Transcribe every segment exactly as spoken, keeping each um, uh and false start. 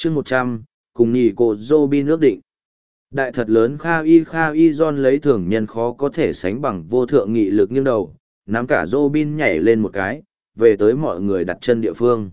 chương một trăm cùng nhì cô Robin ước định. Đại thật lớn Kha Y Kha Y John lấy thường nhân khó có thể sánh bằng vô thượng nghị lực nghiêng đầu, nắm cả Robin nhảy lên một cái, về tới mọi người đặt chân địa phương.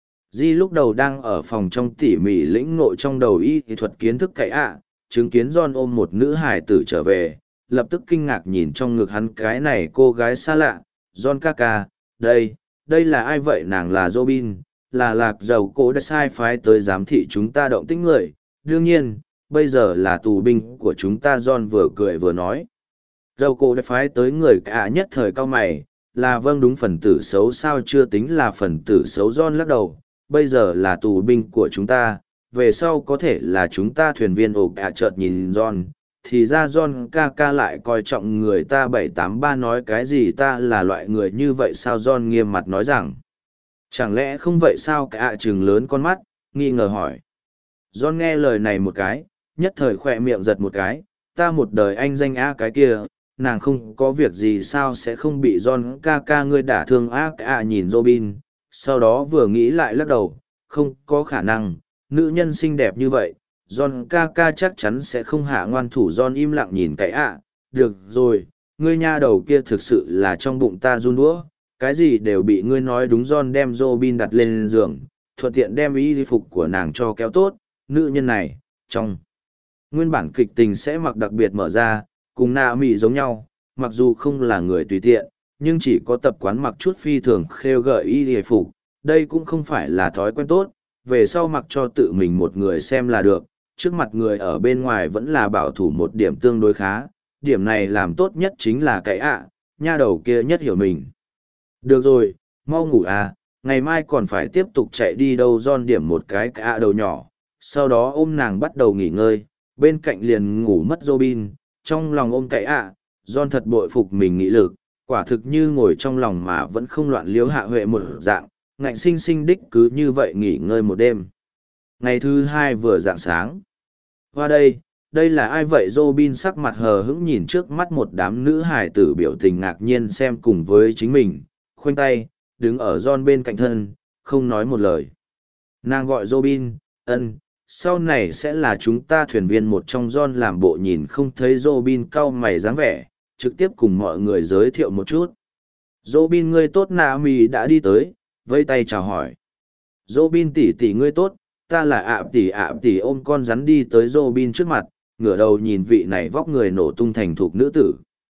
Di lúc đầu đang ở phòng trong tỉ mỉ lĩnh ngộ trong đầu y kỹ thuật kiến thức cậy ạ, chứng kiến John ôm một nữ hài tử trở về, lập tức kinh ngạc nhìn trong ngực hắn cái này cô gái xa lạ. John ca ca, đây, đây là ai vậy? Nàng là Robin, là lạc dầu cô đã sai phái tới giám thị chúng ta động tĩnh người, đương nhiên, bây giờ là tù binh của chúng ta. John vừa cười vừa nói. Dầu cô đã phái tới người cả nhất thời cao mày, là vâng đúng phần tử xấu sao? Chưa tính là phần tử xấu. John lắc đầu, bây giờ là tù binh của chúng ta, về sau có thể là chúng ta thuyền viên. Ồ cả chợt nhìn John, thì ra John ca ca lại coi trọng người ta. Bảy tám ba nói cái gì? Ta là loại người như vậy sao? John nghiêm mặt nói rằng, chẳng lẽ không vậy sao? Cả trừng lớn con mắt, nghi ngờ hỏi. John nghe lời này một cái, nhất thời khỏe miệng giật một cái. Ta một đời anh danh á cái kia, nàng không có việc gì sao sẽ không bị John ca ca ngươi đả thương á? Cả nhìn Robin, sau đó vừa nghĩ lại lắc đầu, không có khả năng, nữ nhân xinh đẹp như vậy, John ca ca chắc chắn sẽ không hạ ngoan thủ. John im lặng nhìn cái ạ. Được rồi, ngươi nha đầu kia thực sự là trong bụng ta run đũa, cái gì đều bị ngươi nói đúng. John đem Robin đặt lên giường, thuận tiện đem y phục của nàng cho kéo tốt. Nữ nhân này, trong nguyên bản kịch tình sẽ mặc đặc biệt mở ra, cùng Na Mỹ giống nhau, mặc dù không là người tùy tiện, nhưng chỉ có tập quán mặc chút phi thường khêu gợi y phục, đây cũng không phải là thói quen tốt. Về sau mặc cho tự mình một người xem là được, trước mặt người ở bên ngoài vẫn là bảo thủ một điểm tương đối khá. Điểm này làm tốt nhất chính là cái ạ, nha đầu kia nhất hiểu mình. Được rồi, mau ngủ à, ngày mai còn phải tiếp tục chạy đi đâu? John điểm một cái cái ạ đầu nhỏ, sau đó ôm nàng bắt đầu nghỉ ngơi, bên cạnh liền ngủ mất Robin, trong lòng ôm cái ạ. John thật bội phục mình nghị lực, quả thực như ngồi trong lòng mà vẫn không loạn liếu hạ huệ một dạng, ngạnh sinh sinh đích cứ như vậy nghỉ ngơi một đêm. Ngày thứ hai vừa rạng sáng. Qua đây, đây là ai vậy? Robin sắc mặt hờ hững nhìn trước mắt một đám nữ hài tử biểu tình ngạc nhiên xem cùng với chính mình, khoanh tay, đứng ở John bên cạnh thân, không nói một lời. Nàng gọi Robin, ân, sau này sẽ là chúng ta thuyền viên một trong. John làm bộ nhìn không thấy Robin cau mày dáng vẻ, trực tiếp cùng mọi người giới thiệu một chút. Robin ngươi tốt. Na Mỹ đã đi tới, vây tay chào hỏi. Robin tỷ tỷ ngươi tốt, ta là ạ tỷ. ạ tỷ ôm con rắn đi tới Robin trước mặt, ngửa đầu nhìn vị này vóc người nổ tung thành thục nữ tử.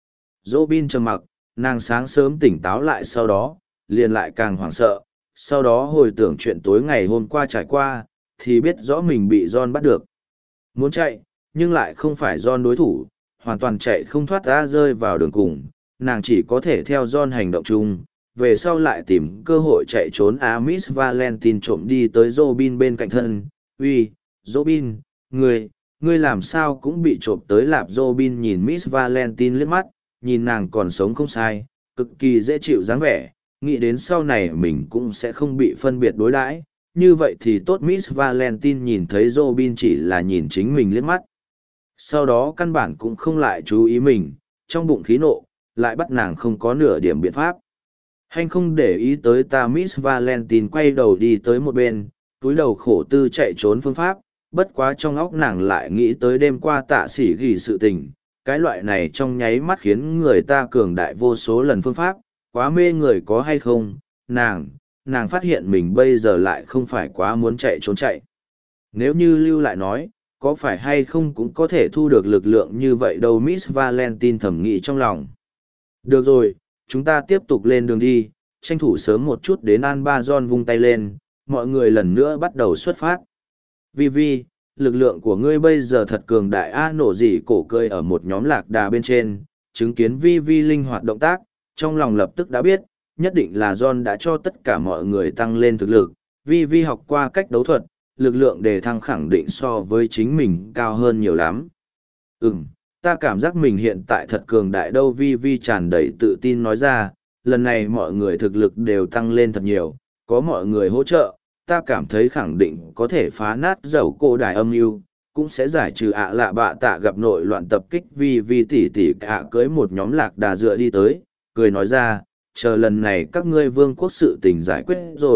Robin trầm mặc, nàng sáng sớm tỉnh táo lại, sau đó liền lại càng hoảng sợ, sau đó hồi tưởng chuyện tối ngày hôm qua trải qua, thì biết rõ mình bị John bắt được. Muốn chạy, nhưng lại không phải John đối thủ, hoàn toàn chạy không thoát ra, rơi vào đường cùng, nàng chỉ có thể theo John hành động chung, về sau lại tìm cơ hội chạy trốn. À, Miss Valentine trộm đi tới Robin bên cạnh thân. Uy, Robin, ngươi, ngươi làm sao cũng bị trộm tới lạp? Robin nhìn Miss Valentine liếc mắt, nhìn nàng còn sống không sai, cực kỳ dễ chịu dáng vẻ, nghĩ đến sau này mình cũng sẽ không bị phân biệt đối đãi, như vậy thì tốt. Miss Valentine nhìn thấy Robin chỉ là nhìn chính mình liếc mắt, sau đó căn bản cũng không lại chú ý mình, trong bụng khí nộ, lại bắt nàng không có nửa điểm biện pháp. Hành không để ý tới ta. Miss Valentine quay đầu đi tới một bên, túi đầu khổ tư chạy trốn phương pháp, bất quá trong óc nàng lại nghĩ tới đêm qua tạ sĩ ghi sự tình, cái loại này trong nháy mắt khiến người ta cường đại vô số lần phương pháp, quá mê người có hay không? Nàng, nàng phát hiện mình bây giờ lại không phải quá muốn chạy trốn chạy. Nếu như lưu lại nói, có phải hay không cũng có thể thu được lực lượng như vậy đâu? Miss Valentine thầm nghĩ trong lòng. Được rồi, chúng ta tiếp tục lên đường đi, tranh thủ sớm một chút đến An Ba. John vung tay lên, mọi người lần nữa bắt đầu xuất phát. Vi Vi, lực lượng của ngươi bây giờ thật cường đại. A nổ dị cổ cơi ở một nhóm lạc đà bên trên, chứng kiến Vi Vi linh hoạt động tác, trong lòng lập tức đã biết, nhất định là John đã cho tất cả mọi người tăng lên thực lực. Vi Vi học qua cách đấu thuật, lực lượng đề thăng khẳng định so với chính mình cao hơn nhiều lắm. Ừm, ta cảm giác mình hiện tại thật cường đại đâu. Vi Vi tràn đầy tự tin nói ra, lần này mọi người thực lực đều tăng lên thật nhiều, có mọi người hỗ trợ, ta cảm thấy khẳng định có thể phá nát dầu cổ đài âm mưu, cũng sẽ giải trừ ạ lạ bạ tạ gặp nội loạn tập kích. Vi Vi tỉ tỉ ạ cưới một nhóm lạc đà dựa đi tới, cười nói ra, chờ lần này các ngươi vương quốc sự tình giải quyết rồi,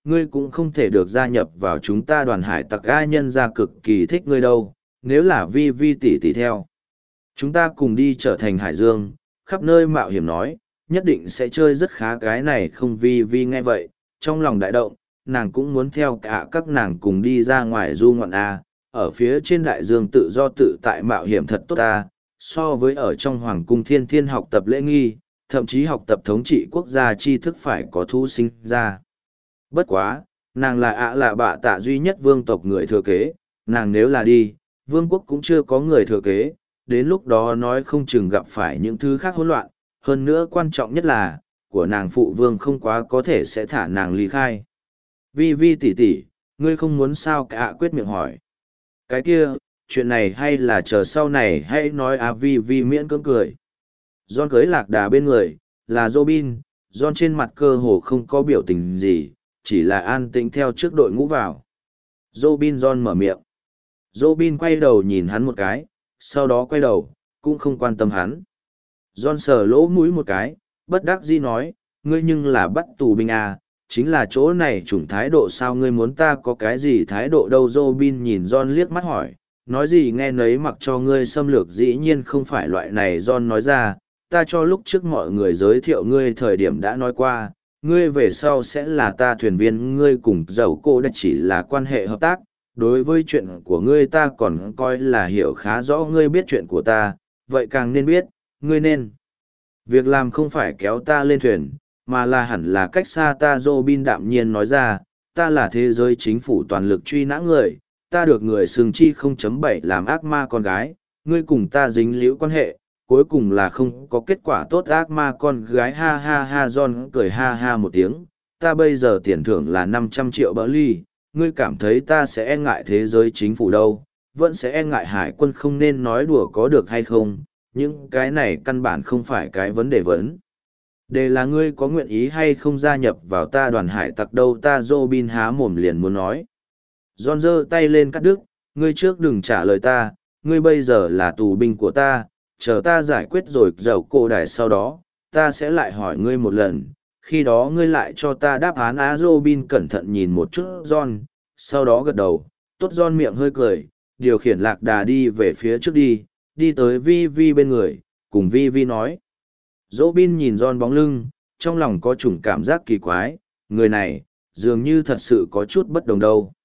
ngươi cũng không thể được gia nhập vào chúng ta đoàn hải tặc A, nhân gia cực kỳ thích ngươi đâu, nếu là vi vi tỷ tỷ theo. Chúng ta cùng đi trở thành hải dương, khắp nơi mạo hiểm nói, nhất định sẽ chơi rất khá. Cái này không vi vi nghe vậy, trong lòng đại động, nàng cũng muốn theo cả các nàng cùng đi ra ngoài du ngoạn A, ở phía trên đại dương tự do tự tại mạo hiểm thật tốt A, so với ở trong hoàng cung thiên thiên học tập lễ nghi, thậm chí học tập thống trị quốc gia tri thức phải có thu sinh ra. Bất quá, nàng là ạ là bạ tạ duy nhất vương tộc người thừa kế, nàng nếu là đi, vương quốc cũng chưa có người thừa kế, đến lúc đó nói không chừng gặp phải những thứ khác hỗn loạn, hơn nữa quan trọng nhất là, của nàng phụ vương không quá có thể sẽ thả nàng ly khai. Vi vi tỷ tỷ, ngươi không muốn sao cả, quyết miệng hỏi. Cái kia, chuyện này hay là chờ sau này hãy nói. À, vi vi miễn cưỡng cười. John cưới lạc đà bên người, là Robin, John trên mặt cơ hồ không có biểu tình gì, chỉ là an tĩnh theo trước đội ngũ vào. Robin John mở miệng. Robin quay đầu nhìn hắn một cái, sau đó quay đầu, cũng không quan tâm hắn. John sờ lỗ mũi một cái, bất đắc dĩ nói, ngươi nhưng là bắt tù binh à, chính là chỗ này chủng thái độ sao, ngươi muốn ta có cái gì thái độ đâu. Robin nhìn John liếc mắt hỏi, nói gì nghe nấy, mặc cho ngươi xâm lược dĩ nhiên không phải loại này. John nói ra, ta cho lúc trước mọi người giới thiệu ngươi thời điểm đã nói qua, ngươi về sau sẽ là ta thuyền viên, ngươi cùng dầu cô đã chỉ là quan hệ hợp tác. Đối với chuyện của ngươi ta còn coi là hiểu khá rõ, ngươi biết chuyện của ta, vậy càng nên biết, ngươi nên. Việc làm không phải kéo ta lên thuyền, mà là hẳn là cách xa ta. Robin đạm nhiên nói ra, ta là thế giới chính phủ toàn lực truy nã người, ta được người xương chi không chấm bảy làm ác ma con gái, ngươi cùng ta dính liễu quan hệ, cuối cùng là không có kết quả tốt. Ác ma con gái, ha ha ha. John cười ha ha một tiếng, ta bây giờ tiền thưởng là năm trăm triệu bỡ ly, ngươi cảm thấy ta sẽ e ngại thế giới chính phủ đâu, vẫn sẽ e ngại hải quân. Không nên nói đùa có được hay không, những cái này căn bản không phải cái vấn đề vấn. Đề là ngươi có nguyện ý hay không gia nhập vào ta đoàn hải tặc đâu. Ta Robin há mồm liền muốn nói. John giơ tay lên cắt đứt, ngươi trước đừng trả lời ta, ngươi bây giờ là tù binh của ta, chờ ta giải quyết rồi dầu cổ đài sau đó, ta sẽ lại hỏi ngươi một lần, khi đó ngươi lại cho ta đáp án. Á, Robin cẩn thận nhìn một chút John, sau đó gật đầu. Tốt. John miệng hơi cười, điều khiển lạc đà đi về phía trước đi, đi tới Vi Vi bên người, cùng Vi Vi nói. Robin nhìn John bóng lưng, trong lòng có chủng cảm giác kỳ quái, người này, dường như thật sự có chút bất đồng đâu.